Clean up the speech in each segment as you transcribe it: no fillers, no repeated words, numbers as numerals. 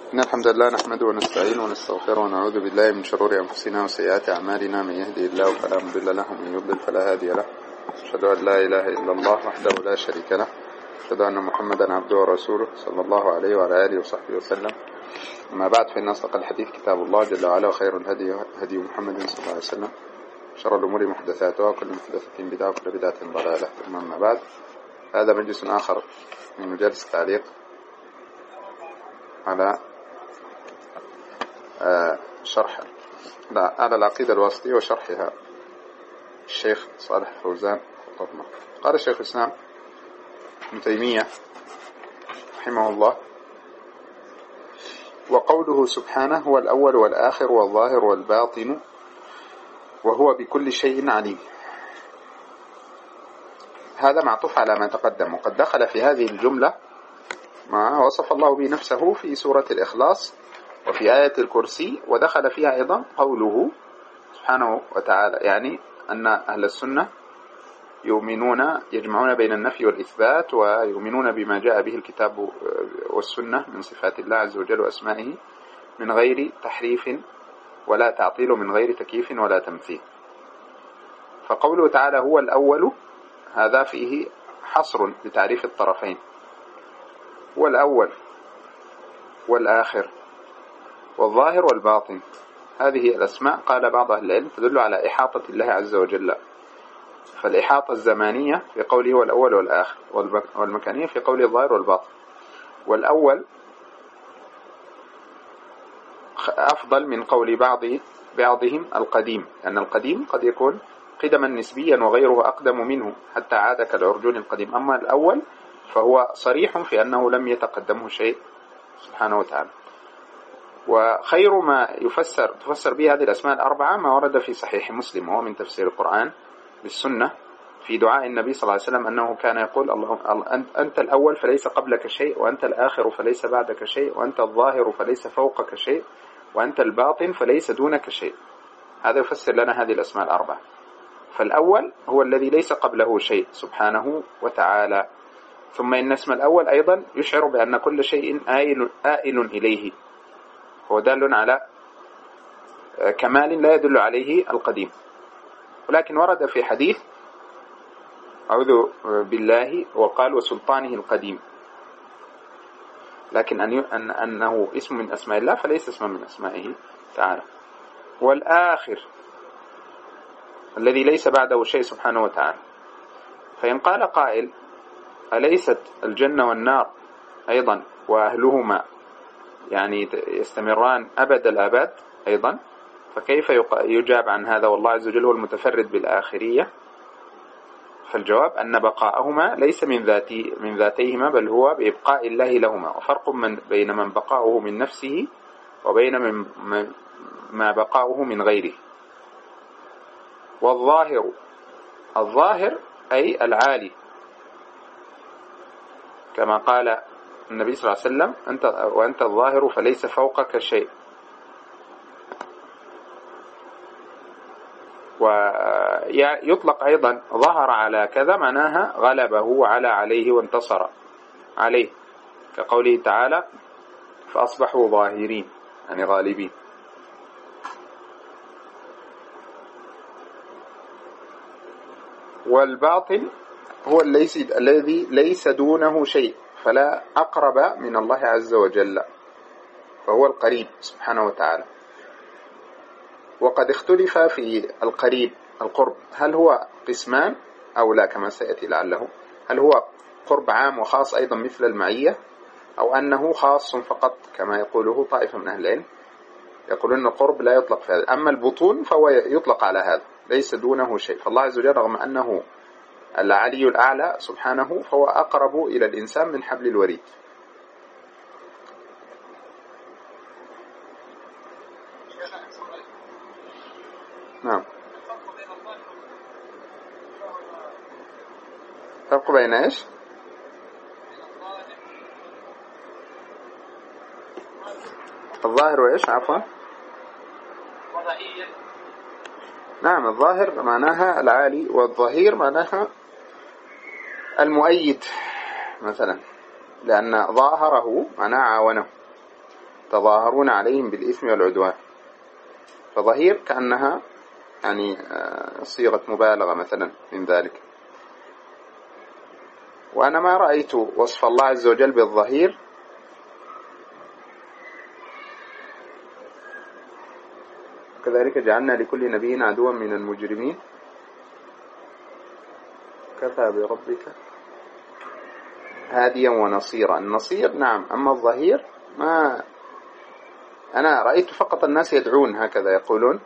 إن الحمد لله نحمده ونستعينه ونستغفره ونعوذ بالله من شرور أنفسنا وسيئات أعمالنا. من يهدي الله فلا مضل له ومن يضلل فلا هادي له. أشهد أن لا إله إلا الله وحده لا شريك له. أشهد أن محمدا عبده ورسوله صلى الله عليه وعلى آله وصحبه وسلم. أما بعد، فإن أصدق الحديث كتاب الله جل وعلا، وخير الهدي هدي محمد صلى الله عليه وسلم، شر الأمور محدثاتها، وكل محدثة بدعة وكل بدعة ضلالة. ثم أما بعد، هذا مجلس آخر من مجالس التعليق على شرح على العقيدة الواسطية وشرحها الشيخ صالح الفوزان. قال الشيخ الإسلام ابن تيمية رحمه الله: وقوله سبحانه هو الأول والآخر والظاهر والباطن وهو بكل شيء عليم. هذا معطوف على ما تقدم، وقد دخل في هذه الجملة ما وصف الله به نفسه في سورة الإخلاص وفي آية الكرسي، ودخل فيها أيضا قوله سبحانه وتعالى، يعني أن أهل السنة يجمعون بين النفي والإثبات، ويؤمنون بما جاء به الكتاب والسنة من صفات الله عز وجل وأسمائه من غير تحريف ولا تعطيل، من غير تكييف ولا تمثيل. فقوله تعالى هو الأول، هذا فيه حصر لتعريف الطرفين، هو الأول والآخر والظاهر والباطن. هذه الأسماء قال بعض أهل العلم تدل على إحاطة الله عز وجل، فالإحاطة الزمانية في قوله هو الأول والآخر، والمكانية في قوله الظاهر والباطن. والأول أفضل من قول بعضهم القديم، لأن القديم قد يكون قدما نسبيا وغيره أقدم منه حتى عاد كالعرجون القديم. أما الأول فهو صريح في أنه لم يتقدمه شيء سبحانه وتعالى. وخير ما تفسر به هذه الأسماء الأربعة ما ورد في صحيح مسلم، وهو من تفسير القرآن بالسنة، في دعاء النبي صلى الله عليه وسلم أنه كان يقول: اللهم أنت الأول فليس قبلك شيء، وأنت الآخر فليس بعدك شيء، وأنت الظاهر فليس فوقك شيء، وأنت الباطن فليس دونك شيء. هذا يفسر لنا هذه الأسماء الأربعة. فالأول هو الذي ليس قبله شيء سبحانه وتعالى. ثم إن اسم الأول أيضا يشعر بأن كل شيء آئل إليه، هو دال على كمال لا يدل عليه القديم. ولكن ورد في حديث أعوذ بالله وقال وسلطانه القديم، لكن أنه اسم من أسماء الله فليس اسم من أسمائه تعالى. والآخر الذي ليس بعده شيء سبحانه وتعالى. فإن قال قائل: أليست الجنة والنار أيضا وأهلهما يعني يستمران أبد الآباد أيضا؟ فكيف يجاب عن هذا والله عز وجل هو المتفرد بالآخرية؟ فالجواب أن بقاءهما ليس من ذاتيهما، بل هو بإبقاء الله لهما، وفرق بين من بقاؤه من نفسه وبين ما بقاؤه من غيره. الظاهر أي العالي، كما قال النبي صلى الله عليه وسلم: وأنت الظاهر فليس فوقك شيء. ويطلق أيضا ظهر على كذا، معناها غلبه وعلى عليه وانتصر عليه، كقوله تعالى: فأصبحوا ظاهرين، يعني غالبين. والباطن هو الذي ليس دونه شيء، فلا أقرب من الله عز وجل، فهو القريب سبحانه وتعالى. وقد اختلف في القرب، هل هو قسمان أو لا، كما سيأتي لعله، هل هو قرب عام وخاص أيضا مثل المعية، أو أنه خاص فقط كما يقوله طائفة من أهل العلم، يقولون القرب لا يطلق في هذا. أما البطون فهو يطلق على هذا، ليس دونه شيء. فالله عز وجل رغم أنه العلي الأعلى سبحانه، فهو أقرب إلى الإنسان من حبل الوريد. نعم. فرق بين إيش؟ الظاهر وإيش؟ عفوا. نعم، الظاهر معناها العالي، والظهير معناها المؤيد مثلا، لأن ظاهره معناه عاونه. تظاهرون عليهم بالإثم والعدوان. فظهير كأنها يعني صيغة مبالغة مثلا من ذلك. وأنا ما رأيت وصف الله عز وجل بالظهير كذلك جعلنا لكل نبي عدوا من المجرمين كفى بربك هاديا ونصيرا. النصير نعم، أما الظهير ما أنا رأيت فقط الناس يدعون هكذا يقولون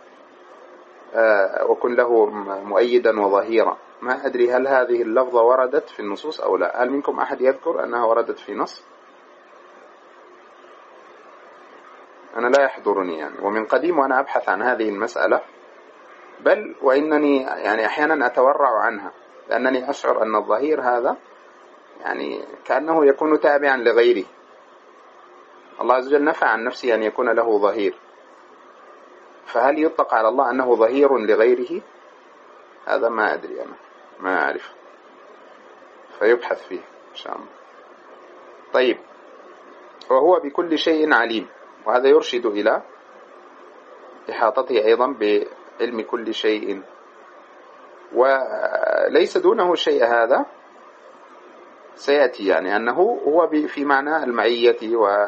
وكن له مؤيدا وظهيرا. ما أدري هل هذه اللفظة وردت في النصوص أو لا. هل منكم أحد يذكر أنها وردت في نص؟ أنا لا يحضرني يعني، ومن قديم وأنا أبحث عن هذه المسألة، بل وإنني يعني أحيانا أتورع عنها، لأنني أشعر أن الظهير هذا يعني كأنه يكون تابعا لغيره. الله عز وجل نفى عن نفسه أن يكون له ظهير، فهل يطلق على الله أنه ظهير لغيره؟ هذا ما أدري، أنا ما أعرف، فيبحث فيه إن شاء الله. طيب، وهو بكل شيء عليم، وهذا يرشد إلى إحاطته أيضا بعلم كل شيء، وليس دونه شيء. هذا سيأتي يعني أنه هو في معنى المعية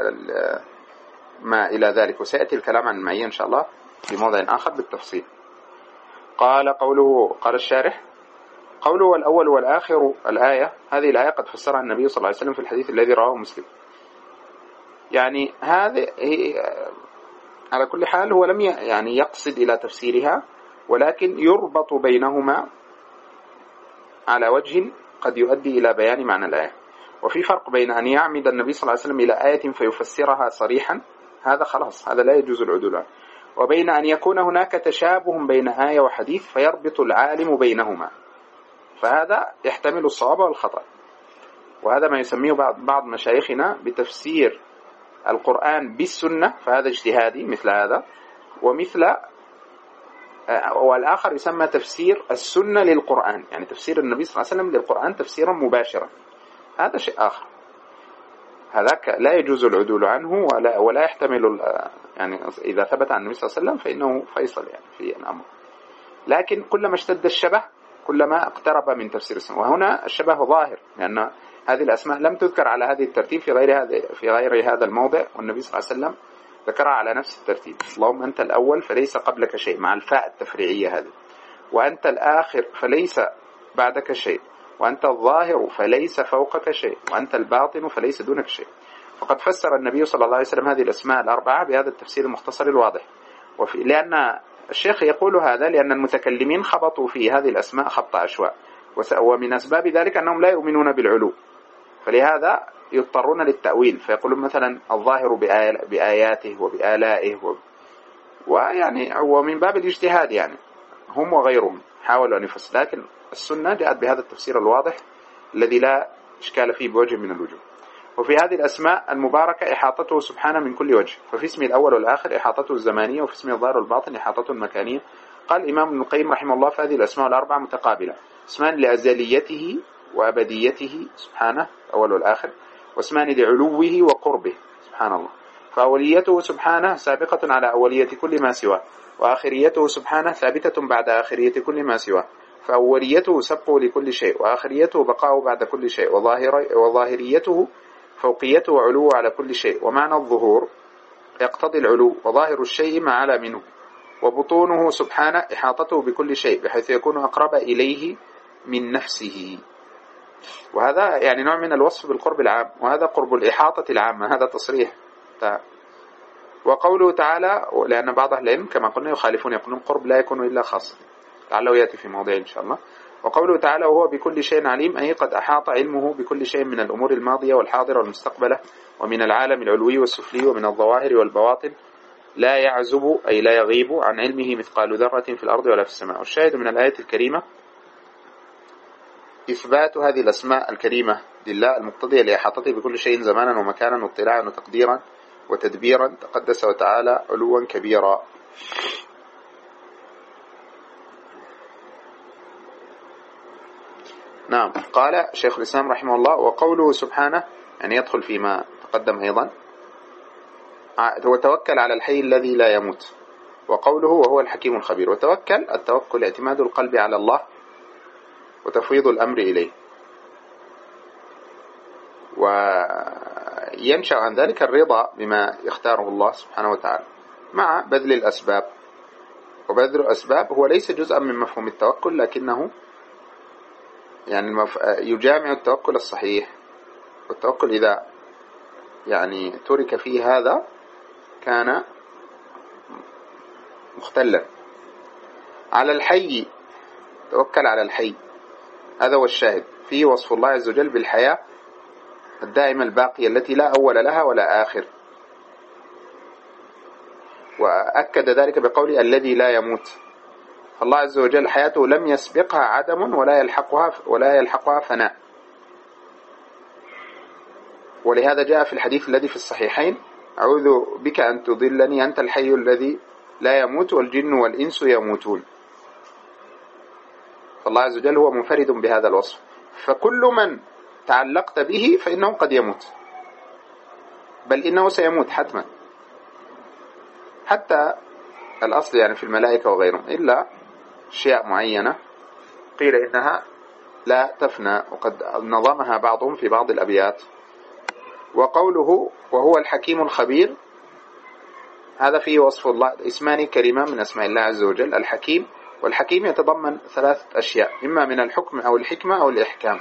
وما إلى ذلك، وسيأتي الكلام عن المعية إن شاء الله في موضع آخر بالتفصيل. قال الشارح قوله والأول والآخر الآية، هذه الآية قد فسرها النبي صلى الله عليه وسلم في الحديث الذي رواه مسلم. يعني هذه على كل حال هو لم يعني يقصد إلى تفسيرها، ولكن يربط بينهما على وجه قد يؤدي إلى بيان معنى الآية. وفي فرق بين أن يعمد النبي صلى الله عليه وسلم إلى آية فيفسرها صريحا، هذا خلاص هذا لا يجوز العدول عنه، وبين أن يكون هناك تشابه بين آية وحديث فيربط العالم بينهما، فهذا يحتمل الصواب والخطأ. وهذا ما يسميه بعض مشايخنا بتفسير القرآن بالسنة، فهذا اجتهادي مثل هذا، والآخر يسمى تفسير السنة للقرآن، يعني تفسير النبي صلى الله عليه وسلم للقرآن تفسيرا مباشرا، هذا شيء آخر. هذاك لا يجوز العدول عنه ولا يحتمل، يعني إذا ثبت عن النبي صلى الله عليه وسلم فإنه فيصل يعني في الأمر. لكن كلما اشتد الشبه كلما اقترب من تفسير السنة، وهنا الشبه ظاهر، لأن هذه الأسماء لم تذكر على هذه الترتيب في غير هذا الموضع، والنبي صلى الله عليه وسلم ذكرها على نفس الترتيب. اللهم أنت الأول فليس قبلك شيء، مع الفاء التفريعية هذه، وأنت الآخر فليس بعدك شيء، وأنت الظاهر فليس فوقك شيء، وأنت الباطن فليس دونك شيء. فقد فسر النبي صلى الله عليه وسلم هذه الأسماء الأربعة بهذا التفسير المختصر الواضح. لأن الشيخ يقول هذا لأن المتكلمين خبطوا في هذه الأسماء خبط عشواء، ومن أسباب ذلك أنهم لا يؤمنون بالعلو، فلهذا يضطرون للتأويل، فيقولون مثلا الظاهر بآياته وبآلائه ويعني ومن باب الاجتهاد، يعني هم وغيرهم حاولوا أن يفسروا، لكن السنة جاءت بهذا التفسير الواضح الذي لا إشكال فيه بوجه من الوجوه. وفي هذه الأسماء المباركة إحاطته سبحانه من كل وجه، ففي اسم الأول والآخر إحاطته الزمانية، وفي اسم الظاهر والباطن إحاطته المكانية. قال الإمام ابن القيم رحمه الله فهذه الأسماء الأربعة متقابلة، اسمان لأزليته وأبديته سبحانه الأول والآخر، واسمان لعلوه وقربه سبحان الله، فأوليته سبحانه سابقة على أولية كل ما سواه، وآخريته سبحانه ثابتة بعد آخرية كل ما سواه، فأوليته سبقه لكل شيء، وآخريته بقاءه بعد كل شيء، وظاهريته فوقيته وعلوه على كل شيء. ومعنى الظهور يقتضي العلو، وظاهر الشيء ما علا منه، وبطونه سبحانه إحاطته بكل شيء بحيث يكون أقرب إليه من نفسه، وهذا يعني نوع من الوصف بالقرب العام، وهذا قرب الإحاطة العامة، هذا تصريح. وقوله تعالى، لأن بعض أهل العلم كما قلنا يخالفون، يقولون قرب لا يكون إلا خاص، لعله يأتي في موضع إن شاء الله. وقوله تعالى وهو بكل شيء عليم، أي قد أحاط علمه بكل شيء من الأمور الماضية والحاضرة والمستقبلة، ومن العالم العلوي والسفلي، ومن الظواهر والبواطن، لا يعزب أي لا يغيب عن علمه مثقال ذرة في الأرض ولا في السماء. والشاهد من الآية الكريمة إثبات هذه الأسماء الكريمة لله المقتضية لإحاطته بكل شيء زمانا ومكانا واطلاعا وتقديرا وتدبيرا، تقدس وتعالى علوا كبيرا. نعم. قال شيخ الإسلام رحمه الله وقوله سبحانه يعني يدخل فيما تقدم أيضا، وتوكل على الحي الذي لا يموت، وقوله وهو الحكيم الخبير. وتوكل، التوكل اعتماد القلب على الله وتفويض الأمر إليه، وينشأ عن ذلك الرضا بما يختاره الله سبحانه وتعالى مع بذل الأسباب. وبذل الأسباب هو ليس جزءا من مفهوم التوكل، لكنه يعني يجامع التوكل الصحيح. والتوكل إذا يعني ترك فيه هذا كان مختلا. على الحي، توكل على الحي، هذا هو الشاهد فيه وصف الله عز وجل بالحياة الدائمة الباقية التي لا أول لها ولا آخر. وأكد ذلك بقوله الذي لا يموت. الله عز وجل حياته لم يسبقها عدم ولا يلحقها فناء. ولهذا جاء في الحديث الذي في الصحيحين أعوذ بك أن تضلني أنت الحي الذي لا يموت والجن والإنس يموتون. فالله عز وجل هو منفرد بهذا الوصف، فكل من تعلقت به فإنه قد يموت، بل إنه سيموت حتما، حتى الأصل يعني في الملائكة وغيرهم، إلا أشياء معينة قيل إنها لا تفنى، وقد نظمها بعضهم في بعض الأبيات. وقوله وهو الحكيم الخبير، هذا فيه وصف الله، اسمان كريمان من أسماء الله عز وجل، الحكيم. والحكيم يتضمن ثلاثة أشياء، إما من الحكم أو الحكمة أو الإحكام.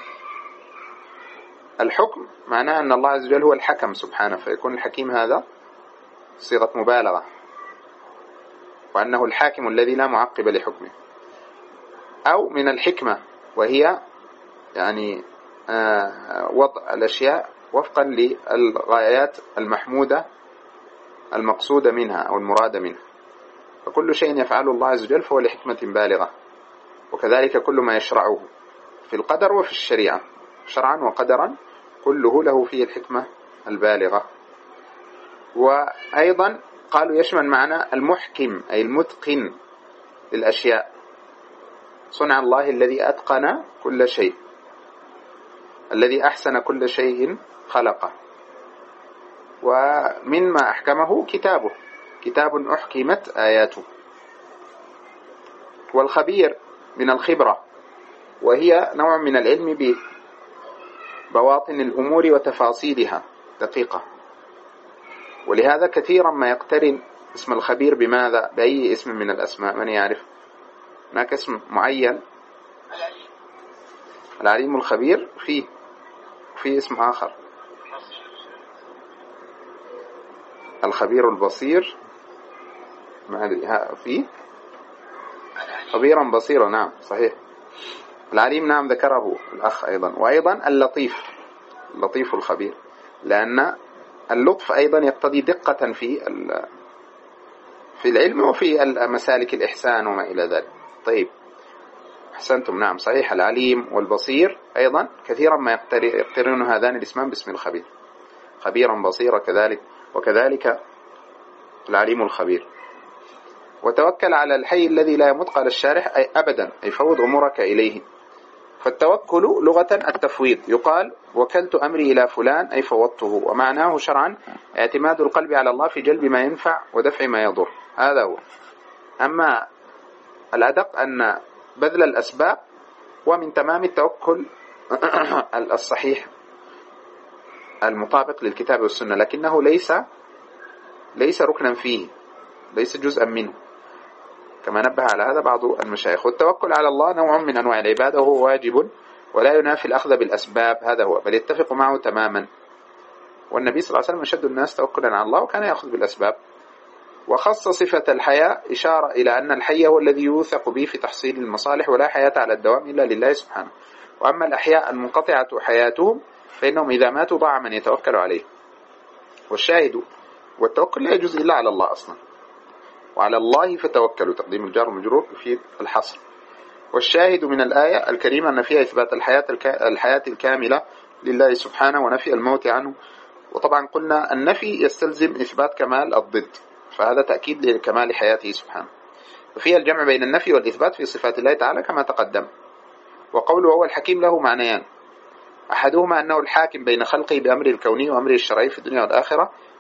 الحكم معناه أن الله عز وجل هو الحكم سبحانه، فيكون الحكيم هذا صيغة مبالغة، وأنه الحاكم الذي لا معقب لحكمه. أو من الحكمة، وهي يعني وضع الأشياء وفقا للغايات المحمودة المقصودة منها أو المراد منها. فكل شيء يفعله الله عز وجل فهو لحكمة بالغة، وكذلك كل ما يشرعه في القدر وفي الشريعة شرعا وقدرا كله له فيه الحكمة البالغة. وأيضا قالوا يشمل معنى المحكم أي المتقن للأشياء، صنع الله الذي أتقن كل شيء، الذي أحسن كل شيء خلقه. ومما أحكمه كتابه، كتاب أحكمت آياته. والخبير من الخبرة، وهي نوع من العلم ببواطن الأمور وتفاصيلها دقيقة. ولهذا كثيرا ما يقترن اسم الخبير بماذا؟ بأي اسم من الأسماء؟ من يعرف؟ هناك اسم معين، العليم الخبير، فيه اسم آخر الخبير البصير، ما أدري فيه خبيرا بصيرا، نعم صحيح. العليم نعم ذكره الأخ أيضا. وأيضا اللطيف الخبير، لأن اللطف أيضا يقتضي دقة في العلم وفي مسالك الإحسان وما إلى ذلك. طيب أحسنتم، نعم صحيح. العليم والبصير أيضا كثيرا ما يقترن هذان الاسمان باسم الخبير، خبيرا بصيرا كذلك، وكذلك العليم الخبير. وتوكل على الحي الذي لا يموت، قال الشارح أي أبدا، أي فوض أمورك إليه. فالتوكل لغة التفويض، يقال وكلت أمري إلى فلان أي فوضته. ومعناه شرعا اعتماد القلب على الله في جلب ما ينفع ودفع ما يضر، هذا هو. أما الأدق أن بذل الأسباب ومن تمام التوكل الصحيح المطابق للكتاب والسنة، لكنه ليس ركنا فيه، ليس جزءا منه، كما نبه على هذا بعض المشايخ. والتوكل على الله نوع من أنواع العبادة، وهو واجب ولا ينافي الأخذ بالأسباب، هذا هو، بل يتفق معه تماما. والنبي صلى الله عليه وسلم أشد الناس توكلا على الله وكان يأخذ بالأسباب. وخص صفة الحياة إشارة إلى أن الحي هو الذي يوثق به في تحصيل المصالح، ولا حياة على الدوام إلا لله سبحانه. وأما الأحياء المنقطعة حياتهم فإنهم إذا ماتوا ضاع من يتوكل عليه. والشاهد، والتوكل لا يجوز إلا على الله أصلا، وعلى الله فتوكلوا، تقديم الجار والمجرور في الحصر. والشاهد من الآية الكريمة أن فيها إثبات الحياة الكاملة لله سبحانه ونفي الموت عنه. وطبعا قلنا النفي يستلزم إثبات كمال الضد، فهذا تأكيد لكمال حياته سبحانه. وفيها الجمع بين النفي والإثبات في صفات الله تعالى كما تقدم. وقوله هو الحكيم له معنيان، أحدهما أنه الحاكم بين خلقه بأمره الكوني وأمره الشرعي في الدنيا والآخرة،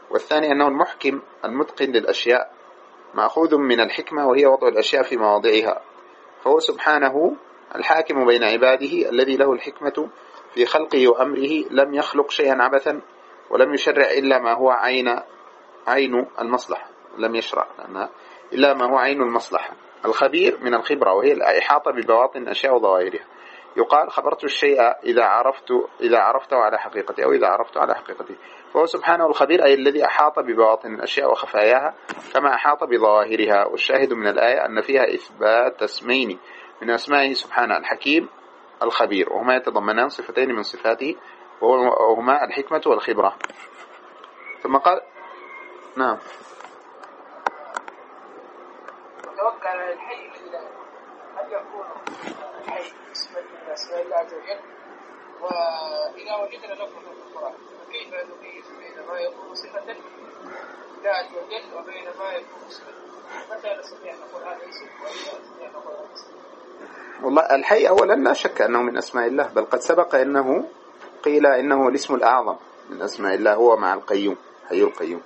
والثاني أنه المحكم المتقن للأشياء مأخوذ من الحكمة، وهي وضع الأشياء في مواضعها، فهو سبحانه الحاكم بين عباده الذي له الحكمة في خلقه وأمره، لم يخلق شيئا عبثا ولم يشرع إلا ما هو عين المصلحة، لم يشرع إلا ما هو عين المصلحة. الخبير من الخبرة، وهي الإحاطة ببواطن الأشياء وظواهرها. يقال خبرت الشيء إذا عرفته على حقيقته، أو إذا عرفته على حقيقته. فهو سبحانه الخبير، أي الذي أحاط ببواطن الأشياء وخفاياها كما أحاط بظواهرها. والشاهد من الآية أن فيها إثبات اسمين من أسمائه سبحانه، الحكيم الخبير، وهما يتضمنان صفتين من صفاته، وهما الحكمة والخبرة. ثم قال نعم. توقع على الحي هل يكون الحي اسما من اسماء الله عز وجل؟ واذا وجدنا لفظا في القران فكيف نميز بين ما يكون صفه لله عز وجل وبين ما يكون اسما؟ متى نستطيع ان نقول هذا اسم ومتى نستطيع ان نقول هذا اسم؟ والله الحي أولا لا شك أنه من أسماء الله، بل قد سبق أنه قيل إنه الاسم الأعظم من أسماء الله، هو مع القيوم، حي القيوم.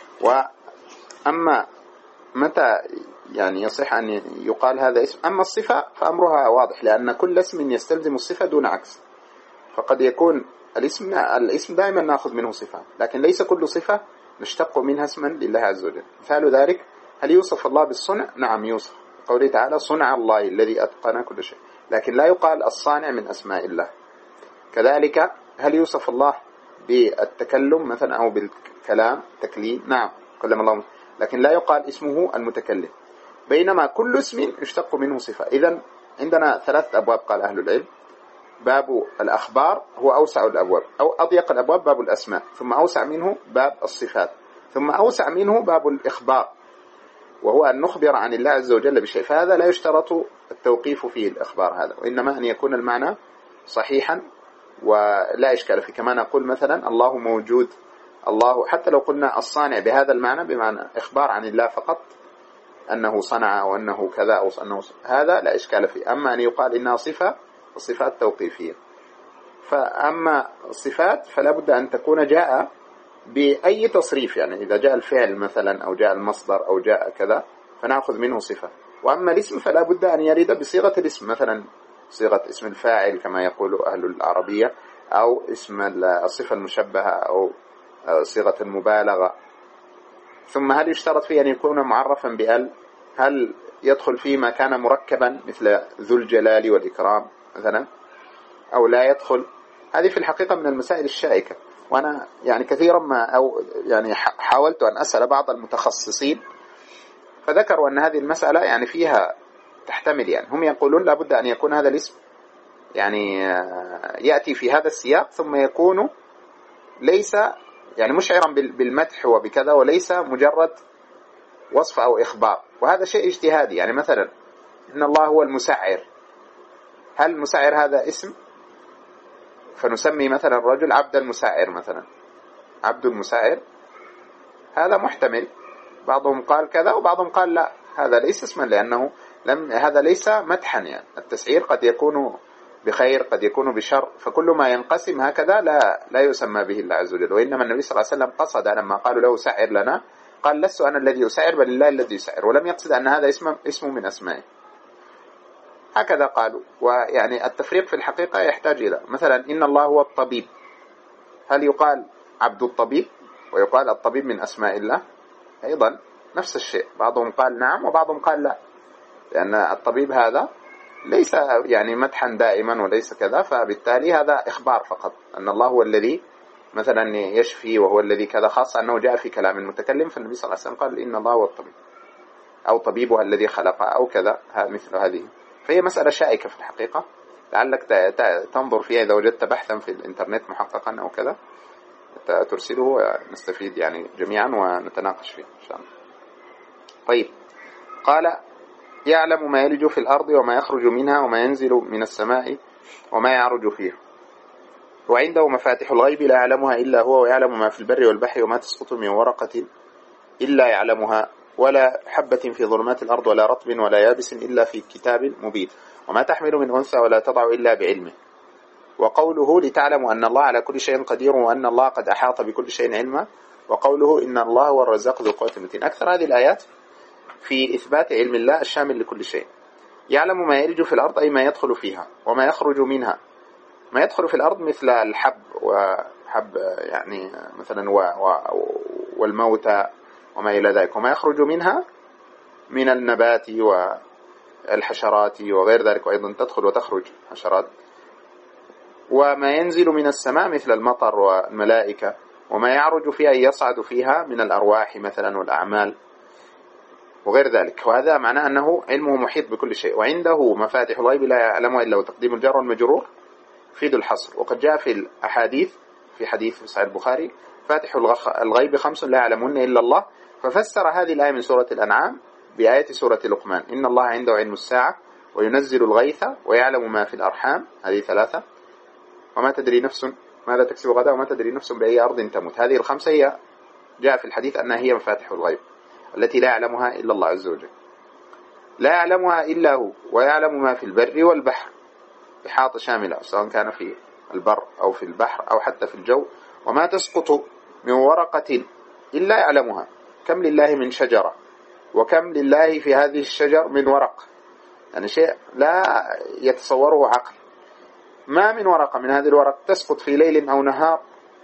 وأما متى يعني يصح أن يقال هذا اسم، أما الصفة فأمرها واضح، لأن كل اسم يستلزم الصفة دون عكس. فقد يكون الاسم دائما نأخذ منه صفة، لكن ليس كل صفة نشتق منها اسما لله عز وجل. مثال ذلك، هل يوصف الله بالصنع؟ نعم يوصف، قوله تعالى صنع الله الذي أتقن كل شيء، لكن لا يقال الصانع من أسماء الله. كذلك هل يوصف الله بالتكلم مثلا أو بالكلام تكليم؟ نعم كلم الله، لكن لا يقال اسمه المتكلم. بينما كل اسم يشتق منه صفة. إذن عندنا 3 أبواب قال أهل العلم. باب الأخبار هو أوسع الأبواب، أو أضيق الأبواب باب الأسماء، ثم أوسع منه باب الصفات، ثم أوسع منه باب الإخبار، وهو أن نخبر عن الله عز وجل بشيء. فهذا لا يشترط التوقيف فيه الإخبار هذا، وإنما أن يكون المعنى صحيحا ولا إشكال فيه. كما نقول مثلا الله موجود، الله، حتى لو قلنا الصانع بهذا المعنى، بمعنى إخبار عن الله فقط أنه صنع أو أنه كذا أو أنه هذا لا إشكال فيه. أما أن يقال إنها صفة، الصفات توقيفية. فأما الصفات فلا بد أن تكون جاء بأي تصريف، يعني إذا جاء الفعل مثلا أو جاء المصدر أو جاء كذا فنأخذ منه صفة. وأما الاسم فلا بد أن يرد بصيغة الاسم، مثلا صيغة اسم الفاعل كما يقول أهل العربية، أو اسم الصفة المشبهة، أو صيغة المبالغة. ثم هل يشترط فيه أن يكون معرفا بأل؟ هل يدخل فيه ما كان مركبا مثل ذو الجلال والإكرام مثلا أو لا يدخل؟ هذه في الحقيقة من المسائل الشائكة. وأنا يعني كثيرا ما أو يعني حاولت أن أسأل بعض المتخصصين، فذكروا أن هذه المسألة يعني فيها تحتمل، يعني هم يقولون لابد أن يكون هذا الاسم يعني يأتي في هذا السياق، ثم يكون ليس يعني مشعرا بالمدح وبكذا، وليس مجرد وصف أو إخبار. وهذا شيء اجتهادي. يعني مثلا إن الله هو المسعر، هل المسعر هذا اسم؟ فنسمي مثلا الرجل عبد المسعر مثلا، عبد المسعر، هذا محتمل. بعضهم قال كذا وبعضهم قال لا، هذا ليس اسما، لأنه هذا ليس مدحا. يعني التسعير قد يكون بخير قد يكون بشر، فكل ما ينقسم هكذا لا يسمى به الله عز وجل. وإنما النبي صلى الله عليه وسلم قصد لما قالوا له سعر لنا، قال لست أنا الذي أسعر بل الله الذي يسعر، ولم يقصد أن هذا اسم من أسمائه. هكذا قالوا. ويعني التفريق في الحقيقة يحتاج إلى مثلا إن الله هو الطبيب، هل يقال عبد الطبيب ويقال الطبيب من أسماء الله؟ أيضا نفس الشيء، بعضهم قال نعم وبعضهم قال لا، لأن الطبيب هذا ليس يعني مدحا دائما وليس كذا، فبالتالي هذا إخبار فقط أن الله هو الذي مثلا يشفي وهو الذي كذا، خاصة أنه جاء في كلام المتكلم، فالنبي صلى الله عليه وسلم قال إن الله هو الطبيب أو طبيبها الذي خلقها أو كذا، مثل هذه. فهي مسألة شائكة في الحقيقة، لعلك تنظر فيها إذا وجدت بحثا في الإنترنت محققا أو كذا ترسله ونستفيد يعني جميعا ونتناقش فيه إن شاء الله. طيب، قال يعلم ما يلج في الأرض وما يخرج منها وما ينزل من السماء وما يعرج فيها، وعنده مفاتح الغيب لا يعلمها إلا هو، ويعلم ما في البر والبحر وما تسقط من ورقة إلا يعلمها، ولا حبة في ظلمات الأرض ولا رطب ولا يابس إلا في كتاب مبين، وما تحمل من أنثى ولا تضع إلا بعلمه. وقوله لتعلموا أن الله على كل شيء قدير وأن الله قد أحاط بكل شيء علما، وقوله إن الله هو الرزاق ذو القوة المتين. أكثر هذه الآيات في إثبات علم الله الشامل لكل شيء. يعلم ما يلج في الأرض أي ما يدخل فيها وما يخرج منها. ما يدخل في الأرض مثل الحب وحب يعني مثلا والموتى وما إلى ذلك، وما يخرج منها من النبات والحشرات وغير ذلك، وأيضا تدخل وتخرج حشرات. وما ينزل من السماء مثل المطر والملائكة، وما يعرج فيها يصعد فيها من الأرواح مثلا والأعمال وغير ذلك. وهذا معناه أنه علمه محيط بكل شيء. وعنده مفاتح الغيب لا يعلمها إلا هو. تقديم الجار والمجرور يفيد الحصر. وقد جاء في الأحاديث في حديث في صحيح البخاري فاتح الغيب 5 لا يعلمون إلا الله. ففسر هذه الآية من سورة الأنعام بآية سورة لقمان إن الله عنده علم الساعة وينزل الغيث ويعلم ما في الأرحام، هذه 3. وما تدري نفس ماذا تكسب غدا وما تدري نفس بأي أرض تموت. هذه ال5 هي جاء في الحديث أنها هي مفاتح الغيب التي لا يعلمها إلا الله عز وجل. لا يعلمها إلا هو. ويعلم ما في البر والبحر، إحاطة شاملة سواء كان في البر أو في البحر أو حتى في الجو. وما تسقط من ورقة إلا يعلمها. كم لله من شجرة وكم لله في هذه الشجر من ورق، يعني شيء لا يتصوره عقل. ما من ورقة من هذه الورق تسقط في ليل أو نهار،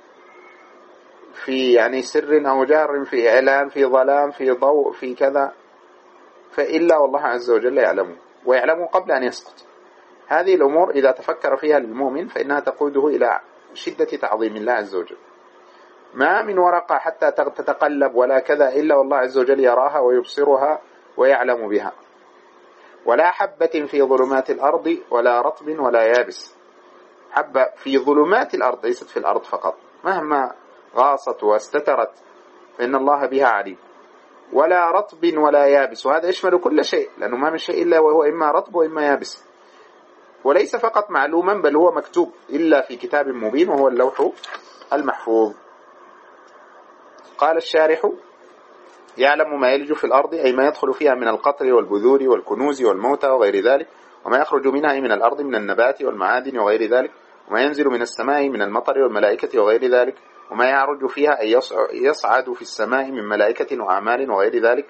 في يعني سر أو جهر، في إعلان، في ظلام، في ضوء، في كذا، فإلا والله عز وجل يعلمه ويعلمه قبل أن يسقط. هذه الأمور إذا تفكر فيها المؤمن فإنها تقوده إلى شدة تعظيم الله عز وجل. ما من ورقة حتى تتقلب ولا كذا إلا والله عز وجل يراها ويبصرها ويعلم بها. ولا حبة في ظلمات الأرض ولا رطب ولا يابس. حبة في ظلمات الأرض ليست في الأرض فقط، مهما غاصت واستترت فإن الله بها عليم. ولا رطب ولا يابس، وهذا يشمل كل شيء لأنه ما من شيء إلا وهو إما رطب وإما يابس. وليس فقط معلوما بل هو مكتوب إلا في كتاب مبين وهو اللوح المحفوظ. قال الشارح يعلم ما يلج في الأرض أي ما يدخل فيها من القطر والبذور والكنوز والموتى وغير ذلك، وما يخرج منها من الأرض من النبات والمعادن وغير ذلك، وما ينزل من السماء من المطر والملائكة وغير ذلك، وما يعرج فيها أي يصعد في السماء من ملائكة وأعمال وغير ذلك.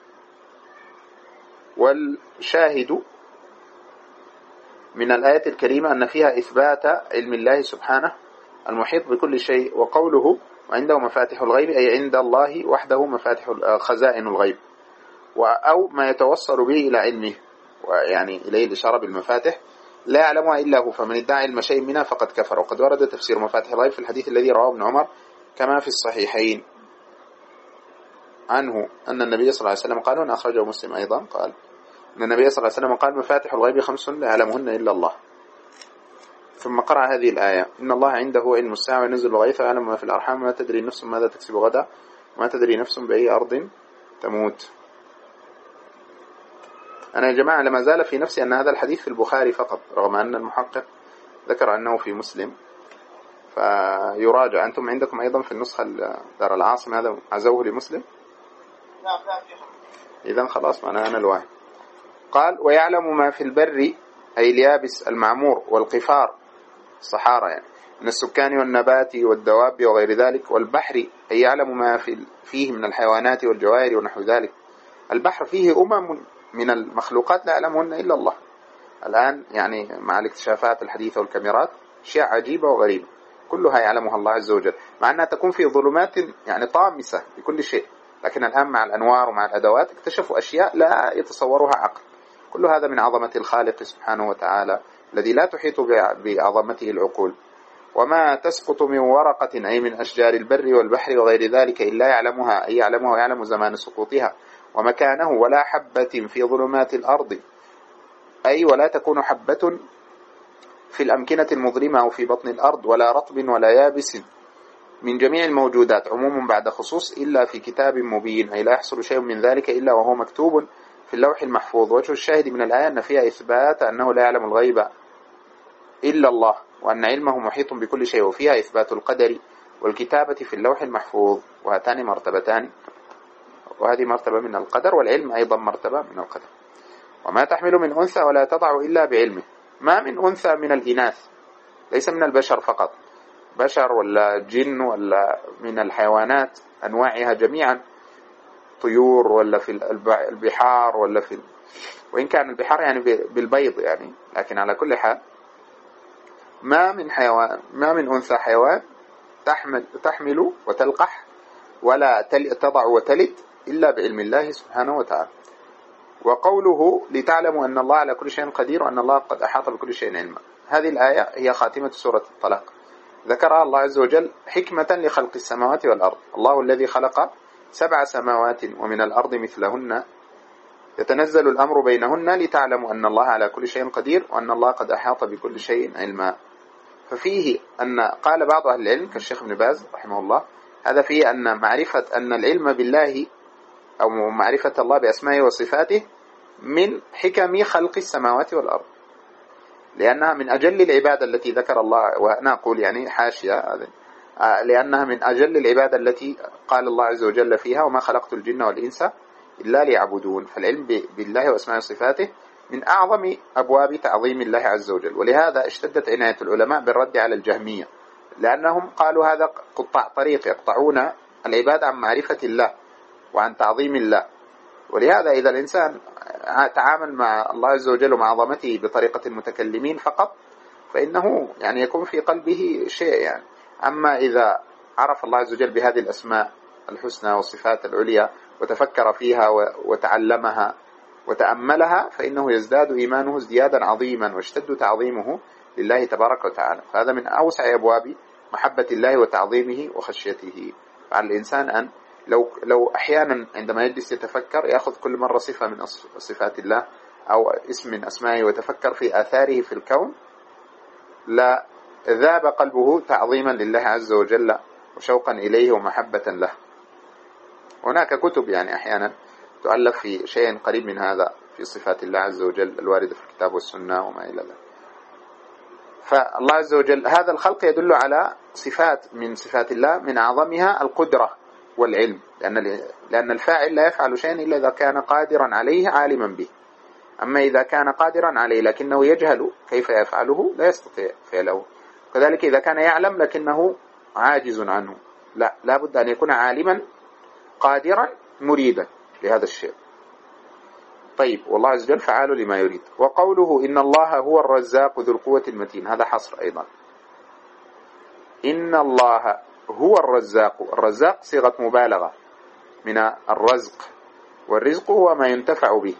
والشاهد من الآية الكريمة أن فيها إثبات علم الله سبحانه المحيط بكل شيء. وقوله وعنده مفاتح الغيب أي عند الله وحده مفاتح خزائن الغيب، أو ما يتوصل به إلى علمه، ويعني إليه الإشارة بالمفاتح لا يعلمها إلا هو. فمن ادعى علم شيء منها فقد كفر. وقد ورد تفسير مفاتح الغيب في الحديث الذي رواه ابن عمر كما في الصحيحين عنه أن النبي صلى الله عليه وسلم قال، وأن أخرجه مسلم أيضا، قال أن النبي صلى الله عليه وسلم قال مفاتح الغيب 5 لا يعلمهن إلا الله. ثم قرأ هذه الآية إن الله عنده علم الساعة وينزل الغيث ويعلم ما في الأرحام وما تدري نفس ماذا تكسب غدا وما تدري نفس بأي أرض تموت. أنا يا جماعة لما زال في نفسي أن هذا الحديث في البخاري فقط، رغم أن المحقق ذكر أنه في مسلم، فيراجع. أنتم عندكم أيضا في النسخة دار العاصم هذا عزوه لمسلم؟ نعم. إذن خلاص معنا أنا الواحد. قال ويعلم ما في البر أي اليابس المعمور والقفار الصحارى يعني من السكان والنبات والدواب وغير ذلك، والبحر أي يعلم ما فيه من الحيوانات والجواهر ونحو ذلك. البحر فيه من المخلوقات لا يعلمهن إلا الله. الآن يعني مع الاكتشافات الحديثة والكاميرات أشياء عجيبة وغريبة كلها يعلمها الله عز وجل، مع أنها تكون في ظلمات يعني طامسة بكل شيء، لكن الآن مع الأنوار ومع الأدوات اكتشفوا أشياء لا يتصورها عقل. كل هذا من عظمة الخالق سبحانه وتعالى الذي لا تحيط بعظمته العقول. وما تسقط من ورقة أي من أشجار البر والبحر وغير ذلك إلا يعلمها أي يعلمها ويعلم زمان سقوطها ومكانه. ولا حبة في ظلمات الأرض أي ولا تكون حبة في الأمكنة المظلمة أو في بطن الأرض، ولا رطب ولا يابس من جميع الموجودات عموم بعد خصوص إلا في كتاب مبين، أي لا يحصل شيء من ذلك إلا وهو مكتوب في اللوح المحفوظ. وجه الشاهد من الآية أن فيها إثبات أنه لا يعلم الغيب إلا الله، وأن علمه محيط بكل شيء، وفيها إثبات القدر والكتابة في اللوح المحفوظ، وهاتان مرتبتان، وهذه مرتبة من القدر، والعلم أيضا مرتبة من القدر. وما تحمل من أنثى ولا تضع إلا بعلمه. ما من أنثى من الإناث، ليس من البشر فقط، بشر ولا جن ولا من الحيوانات، أنواعها جميعا، طيور ولا في البحار ولا في، وإن كان البحار يعني بالبيض يعني، لكن على كل حال ما من حيوان، ما من أنثى حيوان تحمل وتلقح ولا تضع وتلد إلا بعلم الله سبحانه وتعالى. وقوله لتعلموا أن الله على كل شيء قدير وأن الله قد أحاط بكل شيء علما، هذه الآية هي خاتمة سورة الطلاق، ذكرها الله عز وجل حكمة لخلق السماوات والأرض. الله الذي خلق 7 سماوات ومن الأرض مثلهن يتنزل الأمر بينهن لتعلموا أن الله على كل شيء قدير وأن الله قد أحاط بكل شيء علما. ففيه أن قال بعض أهل العلم كالشيخ ابن باز رحمه الله، هذا فيه أن معرفة أن العلم بالله أو معرفة الله بأسمائه وصفاته من حكم خلق السماوات والأرض، لأنها من أجل العبادة التي ذكر الله، وأنا أقول يعني حاشية، لأنها من أجل العبادة التي قال الله عز وجل فيها وما خلقت الجن والإنس إلا ليعبدون. فالعلم بالله وأسمائه وصفاته من أعظم أبواب تعظيم الله عز وجل، ولهذا اشتدت عناية العلماء بالرد على الجهمية، لأنهم قالوا هذا قطاع طريق يقطعون العبادة عن معرفة الله وعن تعظيم الله. ولهذا إذا الإنسان تعامل مع الله عز وجل ومع عظمته بطريقة المتكلمين فقط، فإنه يعني يكون في قلبه شيء يعني. أما إذا عرف الله عز وجل بهذه الأسماء الحسنى والصفات العليا وتفكر فيها وتعلمها وتأملها، فإنه يزداد إيمانه ازديادا عظيما ويشتد تعظيمه لله تبارك وتعالى. فهذا من أوسع أبواب محبة الله وتعظيمه وخشيته. فعلى الإنسان أن لو أحيانا عندما يجلس يتفكر يأخذ كل مرة صفة من صفات الله أو اسم من أسمائه وتفكر في آثاره في الكون، لا ذاب قلبه تعظيما لله عز وجل وشوقا إليه ومحبة له. هناك كتب يعني أحيانا تؤلف في شيء قريب من هذا في صفات الله عز وجل الواردة في الكتاب والسنة وما إلى ذلك. فالله عز وجل هذا الخلق يدل على صفات من صفات الله، من أعظمها القدرة والعلم، لأن الفاعل لا يفعل شيئا إلا إذا كان قادرا عليه عالما به. أما إذا كان قادرا عليه لكنه يجهل كيف يفعله لا يستطيع فعله. كذلك إذا كان يعلم لكنه عاجز عنه، لا بد أن يكون عالما قادرا مريدا لهذا الشيء. طيب، والله عز وجل فعال لما يريد. وقوله إن الله هو الرزاق ذو القوة المتين، هذا حصر أيضا. إن الله هو الرزاق صيغة مبالغة من الرزق، والرزق هو ما ينتفع به.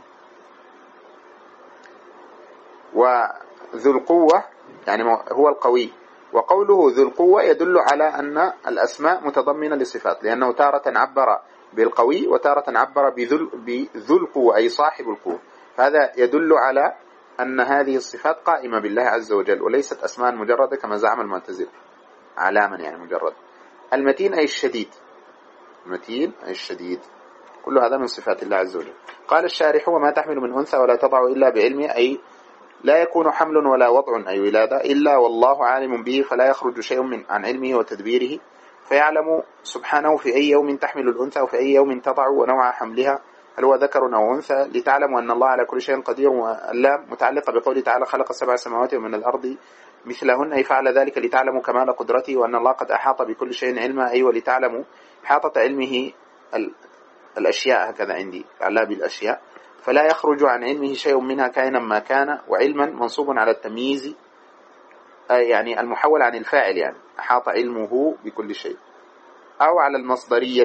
وذو القوة يعني هو القوي. وقوله ذو القوة يدل على أن الأسماء متضمنة للصفات، لأنه تارة عبر بالقوي وتارة عبر بذو القوة أي صاحب القوة. فهذا يدل على أن هذه الصفات قائمة بالله عز وجل وليست أسماء مجردة كما زعم المعتزلة، علاما يعني مجرد. المتين أي الشديد، المتين أي الشديد، كل هذا من صفات الله عز وجل. قال الشارح وما تحمل من أنثى ولا تضع إلا بعلمه، أي لا يكون حمل ولا وضع أي ولادة إلا والله عالم به، فلا يخرج شيء عن علمه وتدبيره، فيعلم سبحانه في أي يوم تحمل الأنثى وفي أي يوم تضع ونوع حملها، هل هو ذكر أو أنثى، لتعلموا أن الله على كل شيء قدير. واللام متعلقة بقوله تعالى خلق 7 سماوات ومن الأرض مثلهن، أي فعل ذلك لتعلموا كمال قدرته وأن الله قد أحاط بكل شيء علما، أي ولتعلموا إحاطة علمه الأشياء، هكذا عندي على بالأشياء، فلا يخرج عن علمه شيء منها كائنا ما كان. وعلما منصوب على التمييز يعني المحول عن الفاعل، يعني أحاط علمه بكل شيء، أو على المصدرية،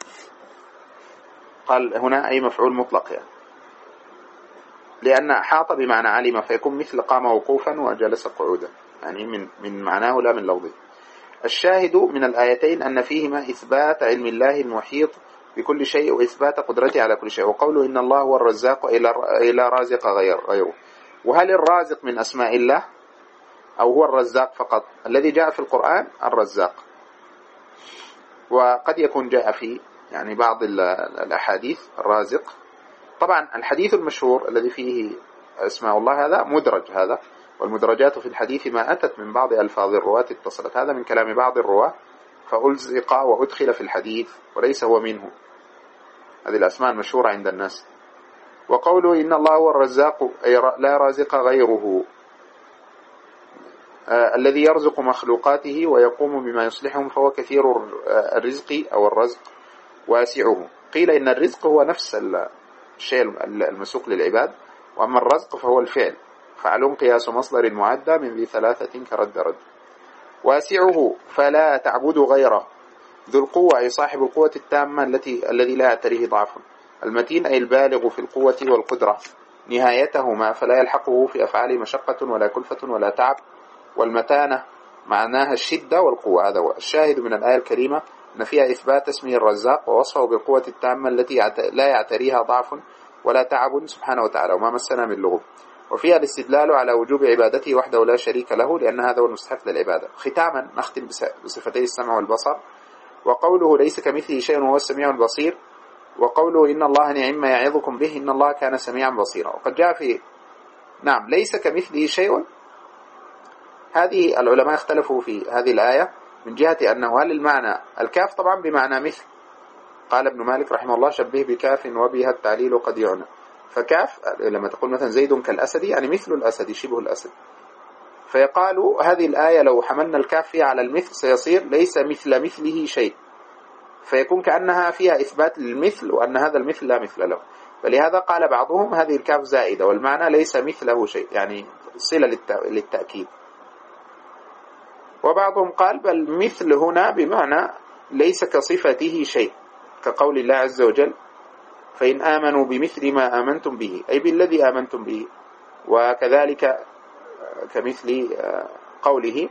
قال هنا أي مفعول مطلق يعني، لأن أحاط بمعنى علم، فيكون مثل قام وقوفا وجلس قعودا، يعني من معناه لا من لفظه. الشاهد من الآيتين أن فيهما إثبات علم الله المحيط بكل شيء وإثبات قدرته على كل شيء. وقوله إن الله هو الرزاق إلى رازق غيره. وهل الرازق من أسماء الله أو هو الرزاق فقط؟ الذي جاء في القرآن الرزاق، وقد يكون جاء في يعني بعض الأحاديث الرازق. طبعا الحديث المشهور الذي فيه اسماء الله هذا مدرج، هذا والمدرجات في الحديث ما أتت من بعض ألفاظ الرواة اتصلت، هذا من كلام بعض الرواة فألزق وأدخل في الحديث وليس هو منه. هذه الأسماء المشهورة عند الناس. وقوله إن الله هو الرزاق أي لا رازق غيره، الذي يرزق مخلوقاته ويقوم بما يصلحهم، فهو كثير الرزق أو الرزق واسعه. قيل إن الرزق هو نفس الشيء المسوق للعباد، وأما الرزق فهو الفعل، فعل قياس مصدر معدى من ذي ثلاثة كرد رد. واسعه فلا تعبدوا غيره. ذو القوة أي صاحب القوة التامة الذي لا يعتريه ضعف. المتين أي البالغ في القوة والقدرة. نهايتهما فلا يلحقه في أفعاله مشقة ولا كلفة ولا تعب. والمتانة معناها الشدة والقوة. هذا هو الشاهد من الآية الكريمة، أن فيها إثبات اسمه الرزاق ووصفه بالقوة التامة التي لا يعتريها ضعف ولا تعب سبحانه وتعالى وما مسنا من لغب. وفيها الاستدلال على وجوب عبادته وحده لا شريك له، لأن هذا هو المستحق للعبادة. ختاما نختم بصفتي السمع والبصر. وقوله ليس كمثله شيء وهو السميع البصير، وقوله إن الله نعم ما يعظكم به إن الله كان سميعا بصيرا. وقد جاء في ليس كمثله شيء. هذه العلماء اختلفوا في هذه الآية من جهة أنه هل المعنى الكاف طبعا بمعنى مثل. قال ابن مالك رحمه الله شبه بكاف وبها التعليل قد يعنى. فكاف لما تقول مثلا زيد كالأسد يعني مثل الأسد شبه الأسد. فيقالوا هذه الآية لو حملنا الكاف فيها على المثل سيصير ليس مثل مثله شيء، فيكون كأنها فيها إثبات للمثل وأن هذا المثل لا مثل له. فلهذا قال بعضهم هذه الكاف زائدة والمعنى ليس مثله شيء، يعني صلة للتأكيد. وبعضهم قال بل مثل هنا بمعنى ليس كصفته شيء، كقول الله عز وجل فإن آمنوا بمثل ما آمنتم به أي بالذي آمنتم به. وكذلك كمثل قوله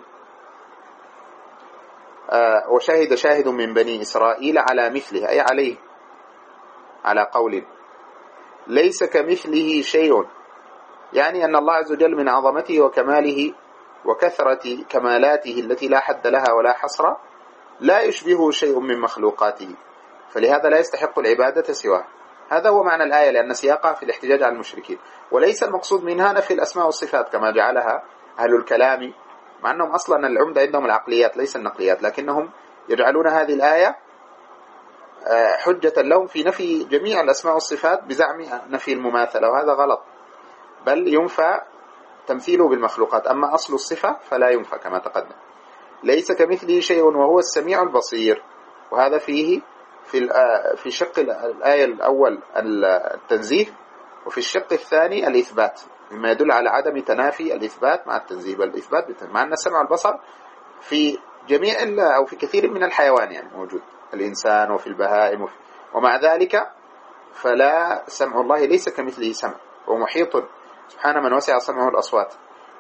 وشهد شاهد من بني إسرائيل على مثله أي عليه، على قول ليس كمثله شيء، يعني أن الله عز وجل من عظمته وكماله وكثرة كمالاته التي لا حد لها ولا حصر لا يشبهه شيء من مخلوقاته، فلهذا لا يستحق العبادة سواه. هذا هو معنى الآية، لأن سياقها في الاحتجاج على المشركين، وليس المقصود منها نفي الأسماء والصفات كما جعلها أهل الكلام، مع أنهم أصلا العمدة عندهم العقليات ليس النقليات، لكنهم يجعلون هذه الآية حجة لهم في نفي جميع الأسماء والصفات بزعم نفي المماثلة، وهذا غلط، بل ينفى تمثيله بالمخلوقات، أما أصل الصفة فلا ينفى كما تقدم. ليس كمثله شيء وهو السميع البصير. وهذا فيه في شق الآية الأول التنزيه، وفي الشق الثاني الإثبات، مما يدل على عدم تنافي الإثبات مع التنزيه، بل الإثبات مع أن السمع والبصر في جميع أو في كثير من الحيوان يعني موجود، الإنسان وفي البهائم ومع ذلك فلا سمع الله ليس كمثله سمع، ومحيط سبحانه من وسع سمعه الأصوات.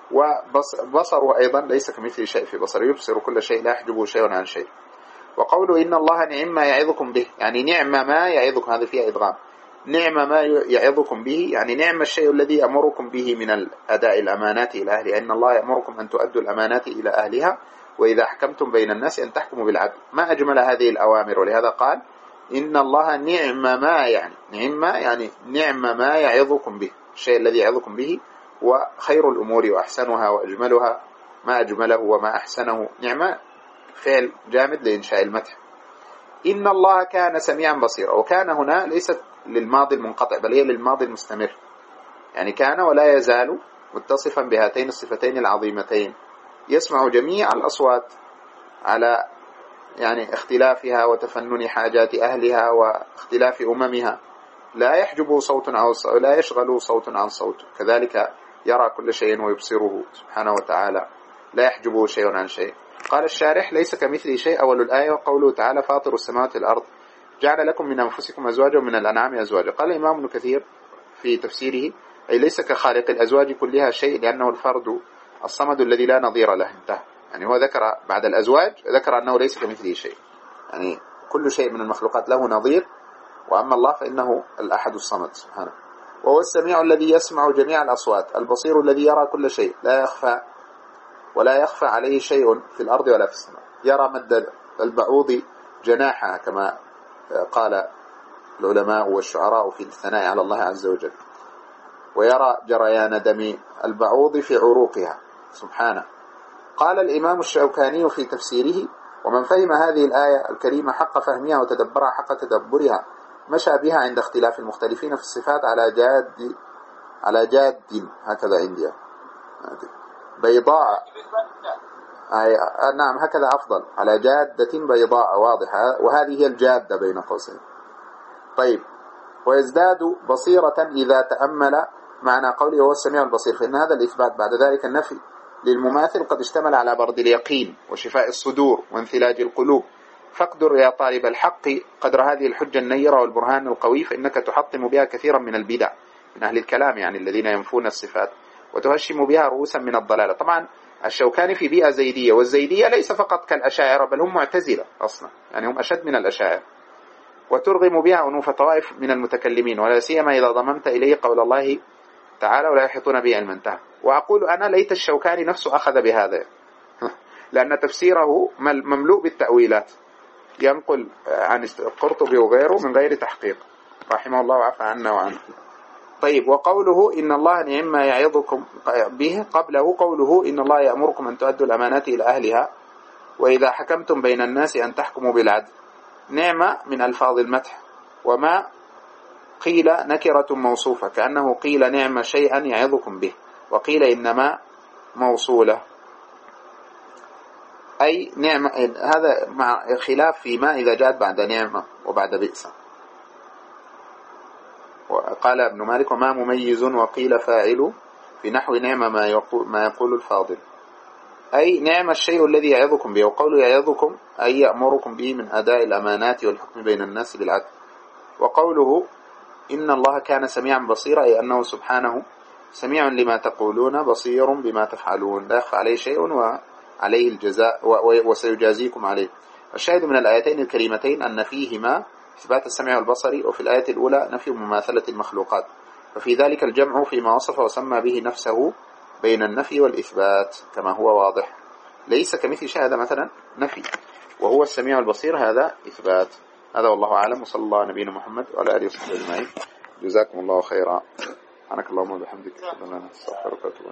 وبصره أيضا ليس كمثله شيء في بصره، يبصر كل شيء لا يحجبه شيء عن شيء. وقوله إن الله نعم ما يعظكم به، يعني نعم ما يعظكم، هذا فيها إدغام، نعم ما يعظكم به يعني نعم الشيء الذي يأمركم به من أداء الأمانات إلى أهلها. إن الله يأمركم أن تؤدوا الأمانات إلى أهلها وإذا حكمتم بين الناس أن تحكموا بالعدل. ما أجمل هذه الأوامر، ولهذا قال إن الله نعم ما، يعني نعم ما يعظكم به، الشيء الذي يعظكم به وخير الأمور وأحسنها وأجملها، ما أجمله وما أحسنه. نعمة فعل جامد لإنشاء المدح. إن الله كان سميعا بصيرا، وكان هنا ليست للماضي المنقطع بل هي للماضي المستمر، يعني كان ولا يزال متصفا بهاتين الصفتين العظيمتين، يسمع جميع الأصوات على يعني اختلافها وتفنن حاجات أهلها واختلاف أممها، لا يحجب صوت أو لا يشغل صوت عن صوت، كذلك يرى كل شيء ويبصره سبحانه وتعالى، لا يحجبه شيء عن شيء. قال الشارح ليس كمثله شيء أول الآية، وقوله تعالى فاطر السماوات والأرض جعل لكم من أنفسكم أزواجا ومن الأنعام أزواجا. قال الإمام ابن كثير في تفسيره أي ليس كخالق الأزواج كلها شيء، لأنه الفرد الصمد الذي لا نظير له، انتهى. يعني هو ذكر بعد الأزواج ذكر أنه ليس كمثله شيء، يعني كل شيء من المخلوقات له نظير، وأما الله فإنه الأحد الصمد سبحانه. وهو السميع الذي يسمع جميع الأصوات، البصير الذي يرى كل شيء ولا يخفى عليه شيء في الأرض ولا في السماء. يرى مد البعوض جناحها كما قال العلماء والشعراء في الثناء على الله عز وجل، ويرى جريان دم البعوض في عروقها سبحانه. قال الإمام الشوكاني في تفسيره ومن فهم هذه الآية الكريمة حق فهمها وتدبرها حق تدبرها مشى بها عند اختلاف المختلفين في الصفات على جاد هكذا عندي بيضاء. نعم هكذا أفضل، على جادة بيضاء واضحة، وهذه هي الجادة بين قوسين. طيب، ويزداد بصيرة إذا تأمل معنى قوله هو السميع البصير، فإن هذا الإثبات بعد ذلك النفي للمماثل قد اشتمل على برد اليقين وشفاء الصدور وانثلاج القلوب، فاقدر يا طالب الحق قدر هذه الحجة النيرة والبرهان القوي، فإنك تحطم بها كثيرا من البدع من أهل الكلام، يعني الذين ينفون الصفات، وتهشم بها رؤوسا من الضلالة. طبعا الشوكاني في بيئة زيدية، والزيدية ليس فقط كالأشاعرة بل هم معتزلة أصلا، يعني هم أشد من الأشاعرة، وترغم بها أنوف طوائف من المتكلمين، ولا سيما إذا ضممت إليه قول الله تعالى ولا يحيطون به علما انتهى. وأقول أنا ليت الشوكاني نفسه أخذ بهذا لأن تفسيره مملوء بالتأويلات، ينقل عن القرطبي وغيره من غير تحقيق رحمه الله وعفى عنا وعنه. طيب، وقوله إن الله نعم ما يعظكم به، قبله قوله إن الله يأمركم أن تؤدوا الأمانات إلى أهلها وإذا حكمتم بين الناس أن تحكموا بالعدل. نعمة من ألفاظ المدح، وما قيل نكرة موصوفة، كأنه قيل نعم شيئا يعظكم به، وقيل إنما موصولة، أي نعمة. هذا مع خلاف فيما إذا جاءت بعد نعمة وبعد بئس. وقال ابن مالك وما مميز وقيل فاعل في نحو نعمة ما يقول الفاضل، أي نعم الشيء الذي يعظكم به. وقوله يعظكم أي يأمركم به من أداء الأمانات والحكم بين الناس بالعدل. وقوله إن الله كان سميعا بصيرا، أي أنه سبحانه سميع لما تقولون بصير بما تفعلون، لا يخفى عليه شيء وعليه الجزاء وسيجازيكم عليه. الشاهد من الآيتين الكريمتين أن فيهما إثبات السمع والبصر، وفي الآية الأولى نفي مماثلة المخلوقات، ففي ذلك الجمع فيما وصف وسمى به نفسه بين النفي والإثبات كما هو واضح. ليس كمثل شيء، هذا مثلا نفي، وهو السميع البصير هذا إثبات. هذا والله أعلم، وصلى الله على نبينا محمد وعلى آله وصحبه أجمعين. جزاكم الله خيرا. سبحانك اللهم وبحمدك، أشهد أن لا إله إلا أنت، أستغفرك وأتوب إليك.